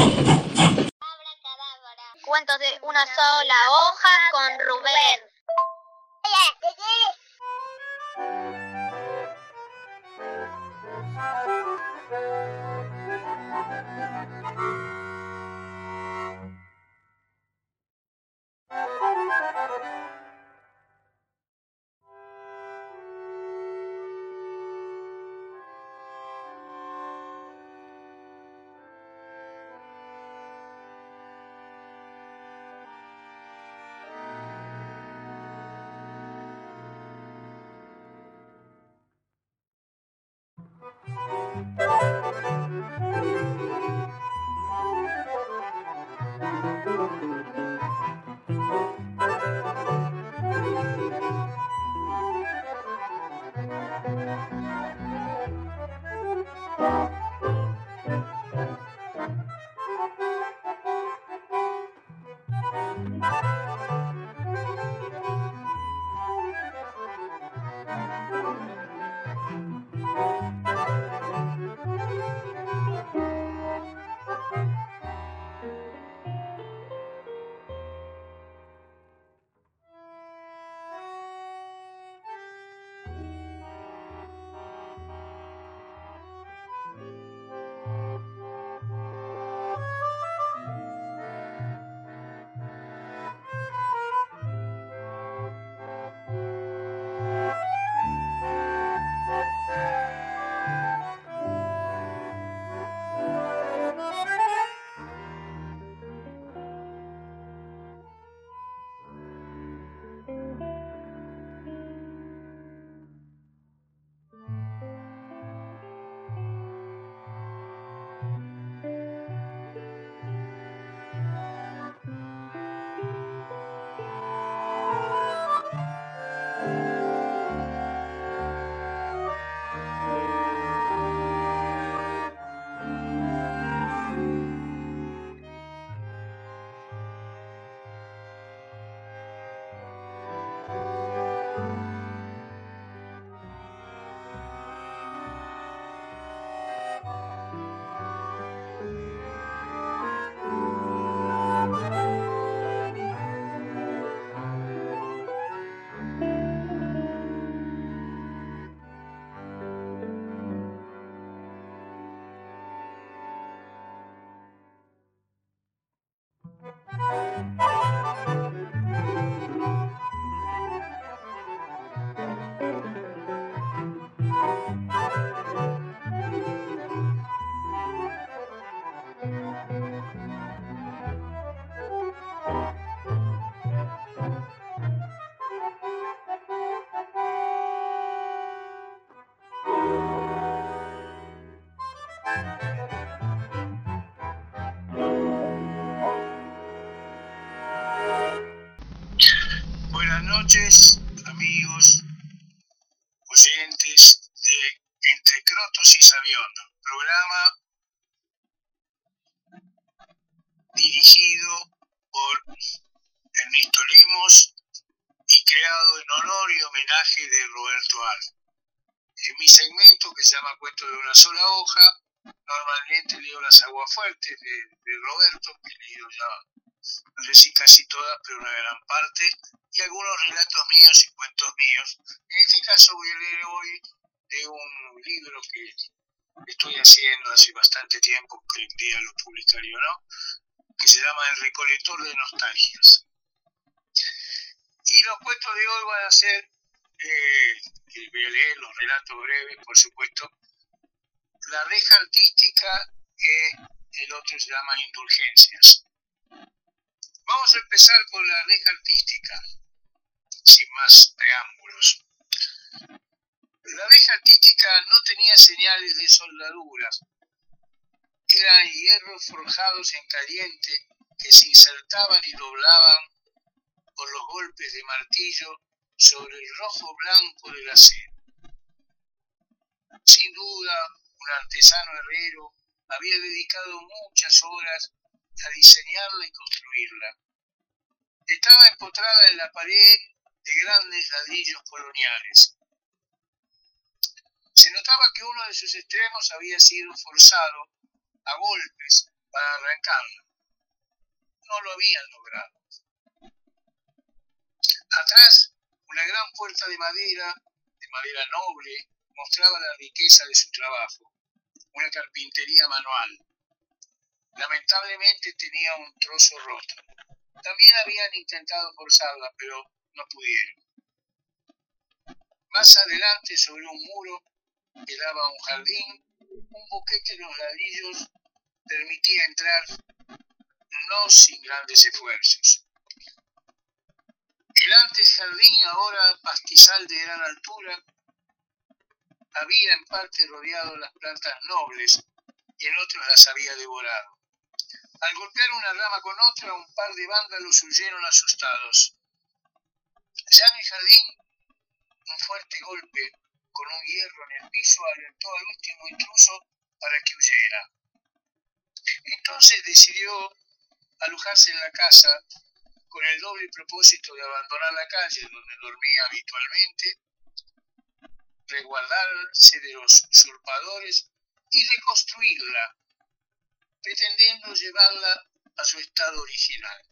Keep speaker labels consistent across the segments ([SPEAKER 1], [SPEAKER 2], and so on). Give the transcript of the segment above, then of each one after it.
[SPEAKER 1] Cuentos de una sola hoja con Rubén.
[SPEAKER 2] Buenas noches, amigos, oyentes de Entre Crotos y Sabiondo, programa dirigido por Ernesto Lemos y creado en honor y homenaje de Roberto Ar. En mi segmento, que se llama Cuentos de una sola hoja, normalmente leo las aguafuertes de Roberto, que he leído ya, no sé si casi todas, pero una gran parte, y algunos relatos míos y cuentos míos. En este caso voy a leer hoy de un libro que estoy haciendo hace bastante tiempo, que un día lo publicaré o no, que se llama El Recolector de Nostalgias. Y los cuentos de hoy van a ser, que voy a leer los relatos breves, por supuesto, La Reja Artística, que el otro se llama Indulgencias. Vamos a empezar con La Reja Artística, sin más preámbulos. La reja artística no tenía señales de soldaduras, eran hierros forjados en caliente que se insertaban y doblaban por los golpes de martillo sobre el rojo blanco del acero. Sin duda, un artesano herrero había dedicado muchas horas a diseñarla y construirla. Estaba empotrada en la pared de grandes ladrillos coloniales. Se notaba que uno de sus extremos había sido forzado a golpes para arrancarla. No lo habían logrado. Atrás, una gran puerta de madera noble, mostraba la riqueza de su trabajo, una carpintería manual. Lamentablemente tenía un trozo roto. También habían intentado forzarla, pero no pudieron. Más adelante, sobre un muro que daba a un jardín, un boquete de los ladrillos permitía entrar, no sin grandes esfuerzos. El antes jardín, ahora pastizal de gran altura, había en parte rodeado las plantas nobles y en otros las había devorado. Al golpear una rama con otra, un par de vándalos huyeron asustados. Ya en el jardín, un fuerte golpe con un hierro en el piso alentó al último intruso para que huyera. Entonces decidió alojarse en la casa con el doble propósito de abandonar la calle donde dormía habitualmente, resguardarse de los usurpadores y reconstruirla, pretendiendo llevarla a su estado original.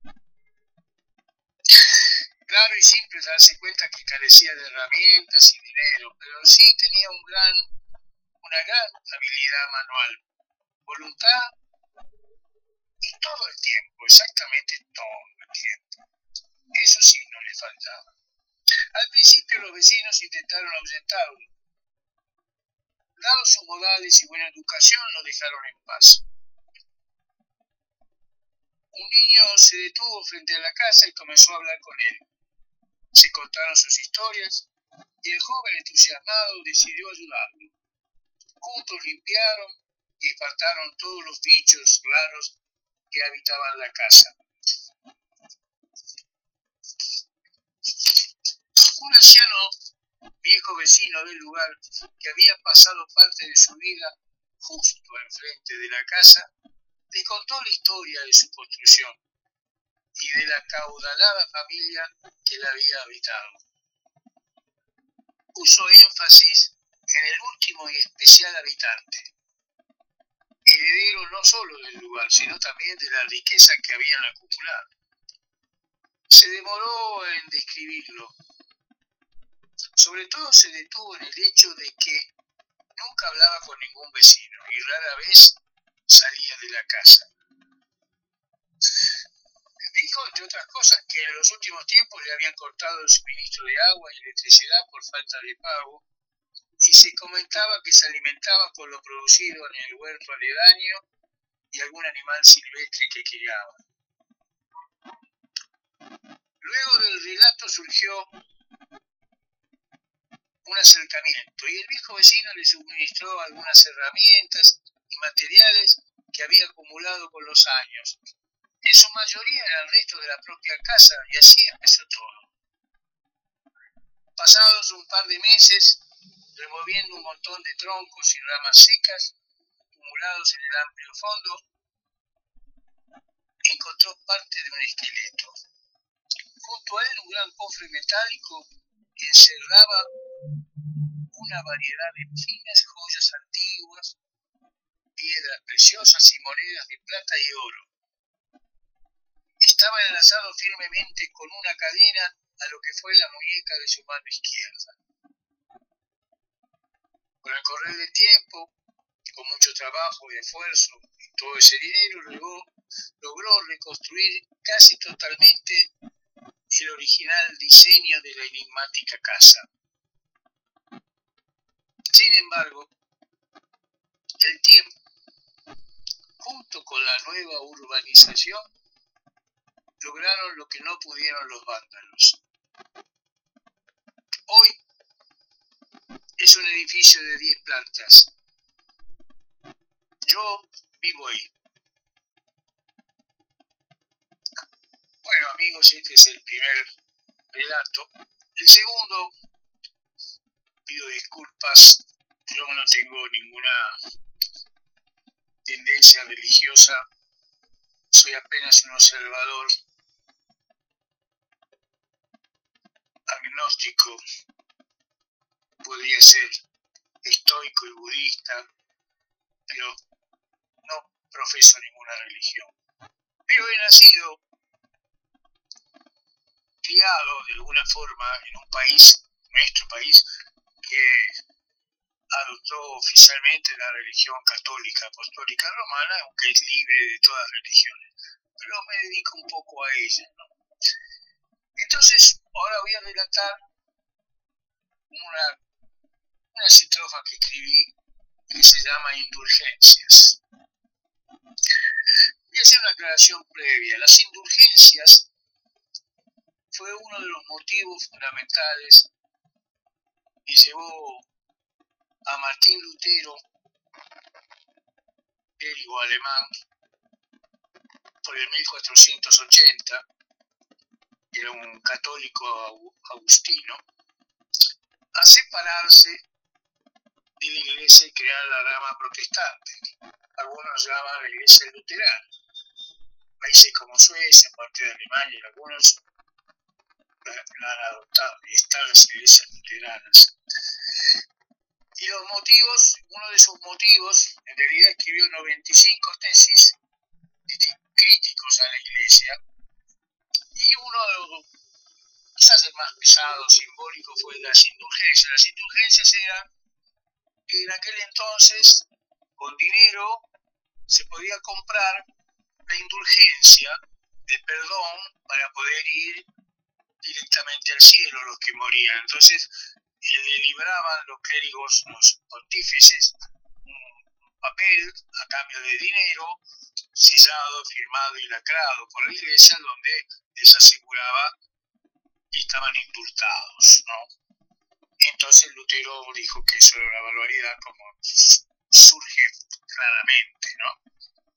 [SPEAKER 2] Claro y simple darse cuenta que carecía de herramientas y dinero, pero sí tenía una gran habilidad manual, voluntad y todo el tiempo, exactamente todo el tiempo. Eso sí no le faltaba. Al principio los vecinos intentaron ahuyentarlo. Dado sus modales y buena educación, lo dejaron en paz. Un niño se detuvo frente a la casa y comenzó a hablar con él. Se contaron sus historias y el joven entusiasmado decidió ayudarlo. Juntos limpiaron y espantaron todos los bichos raros que habitaban la casa. Un anciano viejo vecino del lugar, que había pasado parte de su vida justo enfrente de la casa, le contó la historia de su construcción y de la acaudalada familia que la había habitado. Puso énfasis en el último y especial habitante, heredero no solo del lugar, sino también de la riqueza que habían acumulado. Se demoró en describirlo. Sobre todo se detuvo en el hecho de que nunca hablaba con ningún vecino y rara vez salía de la casa. Dijo, entre otras cosas, que en los últimos tiempos le habían cortado el suministro de agua y electricidad por falta de pago, y se comentaba que se alimentaba con lo producido en el huerto aledaño y algún animal silvestre que criaba. Luego del relato surgió un acercamiento y el viejo vecino le suministró algunas herramientas y materiales que había acumulado con los años. En su mayoría eran restos de la propia casa y así empezó todo. Pasados un par de meses, removiendo un montón de troncos y ramas secas acumulados en el amplio fondo, encontró parte de un esqueleto. Junto a él un gran cofre metálico que encerraba una variedad de finas joyas antiguas, piedras preciosas y monedas de plata y oro. Estaba enlazado firmemente con una cadena a lo que fue la muñeca de su mano izquierda. Con el correr del tiempo, con mucho trabajo y esfuerzo y todo ese dinero, logró reconstruir casi totalmente el original diseño de la enigmática casa. Sin embargo, el tiempo, junto con la nueva urbanización, lograron lo que no pudieron los vándalos. Hoy es un edificio de 10 plantas. Yo vivo ahí. Bueno, amigos, este es el primer relato. El segundo, pido disculpas, yo no tengo ninguna tendencia religiosa, soy apenas un observador agnóstico, podría ser estoico y budista, pero no profeso ninguna religión. Pero he nacido, criado de alguna forma en un país, nuestro país, que adoptó oficialmente la religión católica apostólica romana, aunque es libre de todas religiones. Pero me dedico un poco a ella, ¿no? Entonces, ahora voy a relatar una estrofa que escribí que se llama Indulgencias. Voy a hacer una aclaración previa. Las indulgencias fue uno de los motivos fundamentales que llevó a Martín Lutero, clérigo alemán, por el 1480, era un católico agustino, a separarse de la iglesia y crear la rama protestante. Algunos llaman la iglesia luterana. Países como Suecia, parte de Alemania, algunos la han adoptado y están las iglesias luteranas. Y los motivos, uno de sus motivos, en realidad escribió 95 tesis críticos a la iglesia, y uno de los quizás el más pesado, simbólico, fue las indulgencias. Las indulgencias eran que en aquel entonces, con dinero, se podía comprar la indulgencia de perdón para poder ir directamente al cielo los que morían. Entonces le libraban los clérigos, los pontífices, un papel a cambio de dinero, sellado, firmado y lacrado por la iglesia, donde les aseguraba que estaban indultados, ¿no? Entonces Lutero dijo que eso era una barbaridad, como surge claramente, ¿no?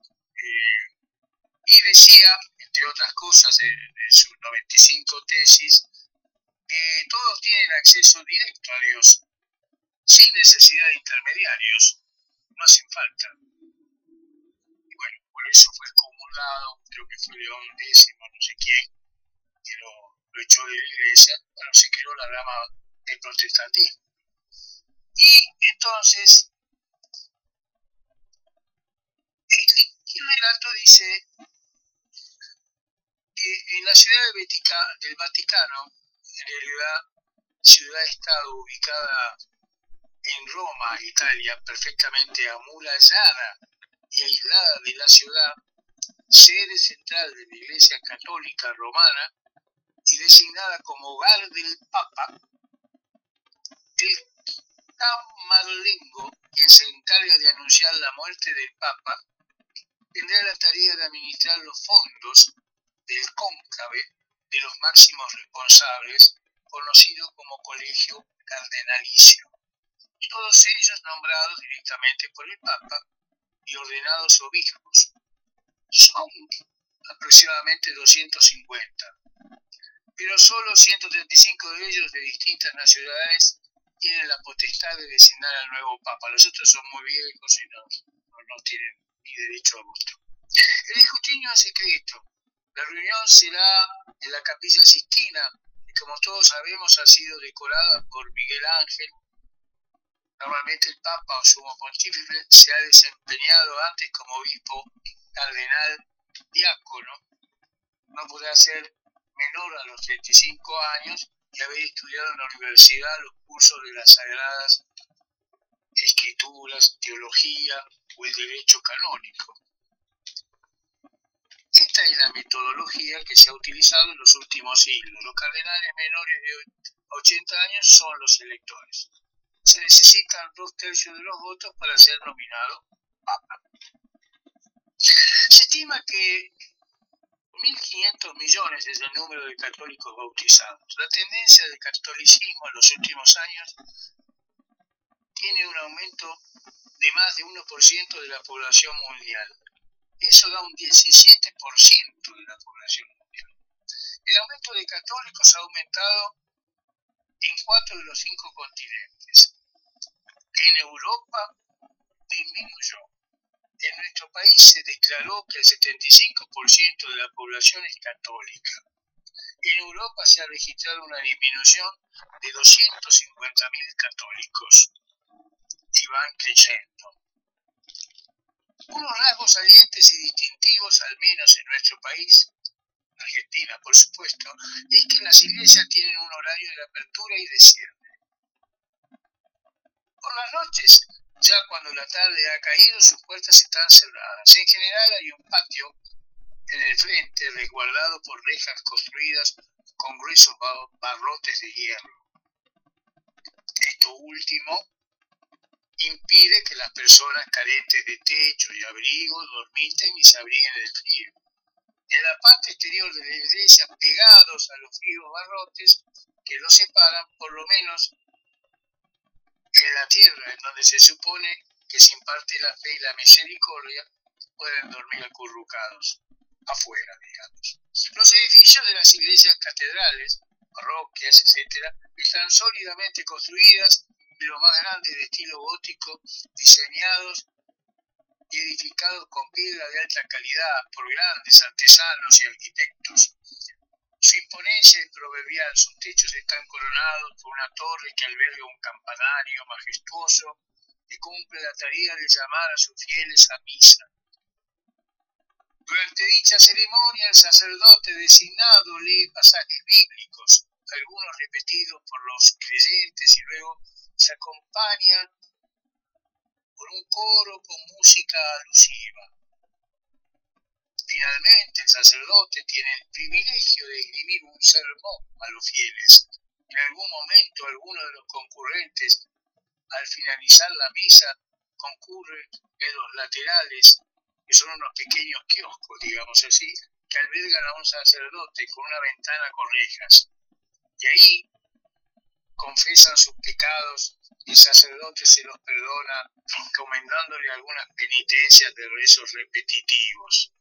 [SPEAKER 2] Y decía, entre otras cosas, en sus 95 tesis, que todos tienen acceso directo a Dios, sin necesidad de intermediarios, no hacen falta. Y bueno, por eso fue excomulgado, creo que fue León X, no sé quién, que lo echó de la iglesia. Bueno, se creó la rama del protestantismo. Y entonces, el relato dice que en la ciudad del Vaticano, en realidad ciudad-estado ubicada en Roma, Italia, perfectamente amurallada y aislada de la ciudad, sede central de la Iglesia Católica Romana y designada como hogar del Papa, el camarlengo, quien se encarga de anunciar la muerte del Papa, tendrá la tarea de administrar los fondos del cónclave de los máximos responsables, conocido como Colegio Cardenalicio, todos ellos nombrados directamente por el Papa y ordenados obispos. Son aproximadamente 250, pero solo 135 de ellos de distintas nacionalidades tienen la potestad de designar al nuevo Papa. Los otros son muy viejos y no tienen ni derecho a voto. El escrutinio es secreto. La reunión será en la Capilla Sixtina, que como todos sabemos ha sido decorada por Miguel Ángel. Normalmente el Papa o sumo pontífice se ha desempeñado antes como obispo, cardenal, diácono. No podrá ser menor a los 35 años y haber estudiado en la universidad los cursos de las Sagradas Escrituras, teología o el derecho canónico. Esta es la metodología que se ha utilizado en los últimos siglos. Los cardenales menores de 80 años son los electores. Se necesitan 2/3 de los votos para ser nominado Papa. Se estima que 1.500 millones es el número de católicos bautizados. La tendencia del catolicismo en los últimos años tiene un aumento de más de 1% de la población mundial. Eso da un 17% de la población mundial. El aumento de católicos ha aumentado en 4 de los 5 continentes. En Europa disminuyó. En nuestro país se declaró que el 75% de la población es católica. En Europa se ha registrado una disminución de 250.000 católicos y van creciendo. Unos rasgos salientes y distintivos, al menos en nuestro país, Argentina por supuesto, es que las iglesias tienen un horario de apertura y de cierre. Por las noches, ya cuando la tarde ha caído, sus puertas están cerradas. En general hay un patio en el frente resguardado por rejas construidas con gruesos barrotes de hierro. Esto último impide que las personas carentes de techo y abrigo dormiten y se abriguen del frío. En la parte exterior de la iglesia, pegados a los fríos barrotes que los separan, por lo menos en la tierra en donde se supone que se imparte la fe y la misericordia, pueden dormir acurrucados, afuera, digamos. Los edificios de las iglesias catedrales, parroquias, etc., están sólidamente construidas y los más grandes de estilo gótico, diseñados y edificados con piedra de alta calidad por grandes artesanos y arquitectos. Su imponencia es proverbial, sus techos están coronados por una torre que alberga un campanario majestuoso que cumple la tarea de llamar a sus fieles a misa. Durante dicha ceremonia, el sacerdote designado lee pasajes bíblicos, algunos repetidos por los creyentes, y luego se acompaña por un coro con música alusiva. Finalmente, el sacerdote tiene el privilegio de escribir un sermón a los fieles. En algún momento, alguno de los concurrentes, al finalizar la misa, concurre en los laterales, que son unos pequeños kioscos, digamos así, que albergan a un sacerdote con una ventana con rejas. Y ahí confesan sus pecados y el sacerdote se los perdona, encomendándole algunas penitencias de rezos repetitivos.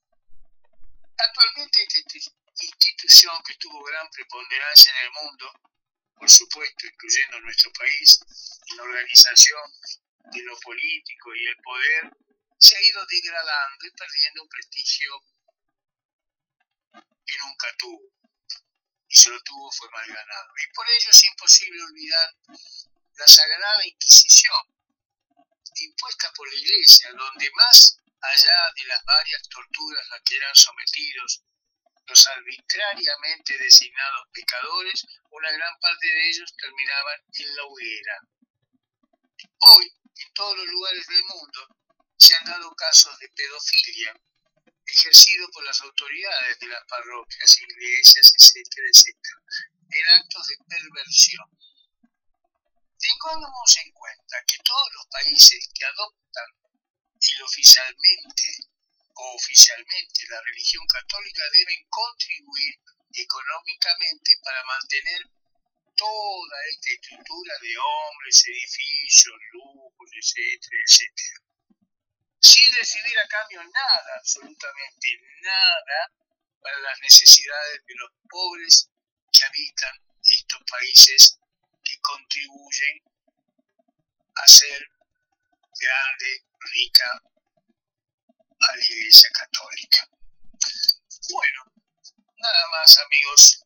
[SPEAKER 2] Actualmente esta institución, que tuvo gran preponderancia en el mundo, por supuesto incluyendo nuestro país, en la organización de lo político y el poder, se ha ido degradando y perdiendo un prestigio que nunca tuvo, y si lo tuvo fue mal ganado. Y por ello es imposible olvidar la Sagrada Inquisición, impuesta por la Iglesia, donde más allá de las varias torturas a que eran sometidos los arbitrariamente designados pecadores, una gran parte de ellos terminaban en la hoguera. Hoy, en todos los lugares del mundo, se han dado casos de pedofilia ejercido por las autoridades de las parroquias, iglesias, etcétera, etcétera, en actos de perversión. Tengamos en cuenta que todos los países que adoptan oficialmente la religión católica deben contribuir económicamente para mantener toda esta estructura de hombres, edificios, lujos, etcétera, etcétera, sin recibir a cambio nada, absolutamente nada, para las necesidades de los pobres que habitan estos países que contribuyen a ser grande, rica, a la Iglesia Católica. Bueno, nada más, amigos.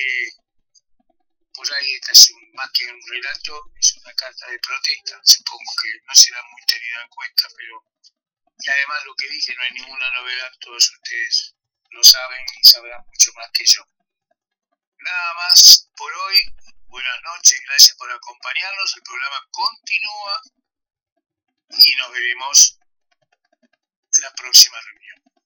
[SPEAKER 2] Por ahí esta es más que un relato, es una carta de protesta. Supongo que no será muy tenida en cuenta, pero y además lo que dije no es ninguna novedad, todos ustedes lo saben y sabrán mucho más que yo. Nada más por hoy. Buenas noches, gracias por acompañarnos. El programa continúa y nos veremos la próxima reunión.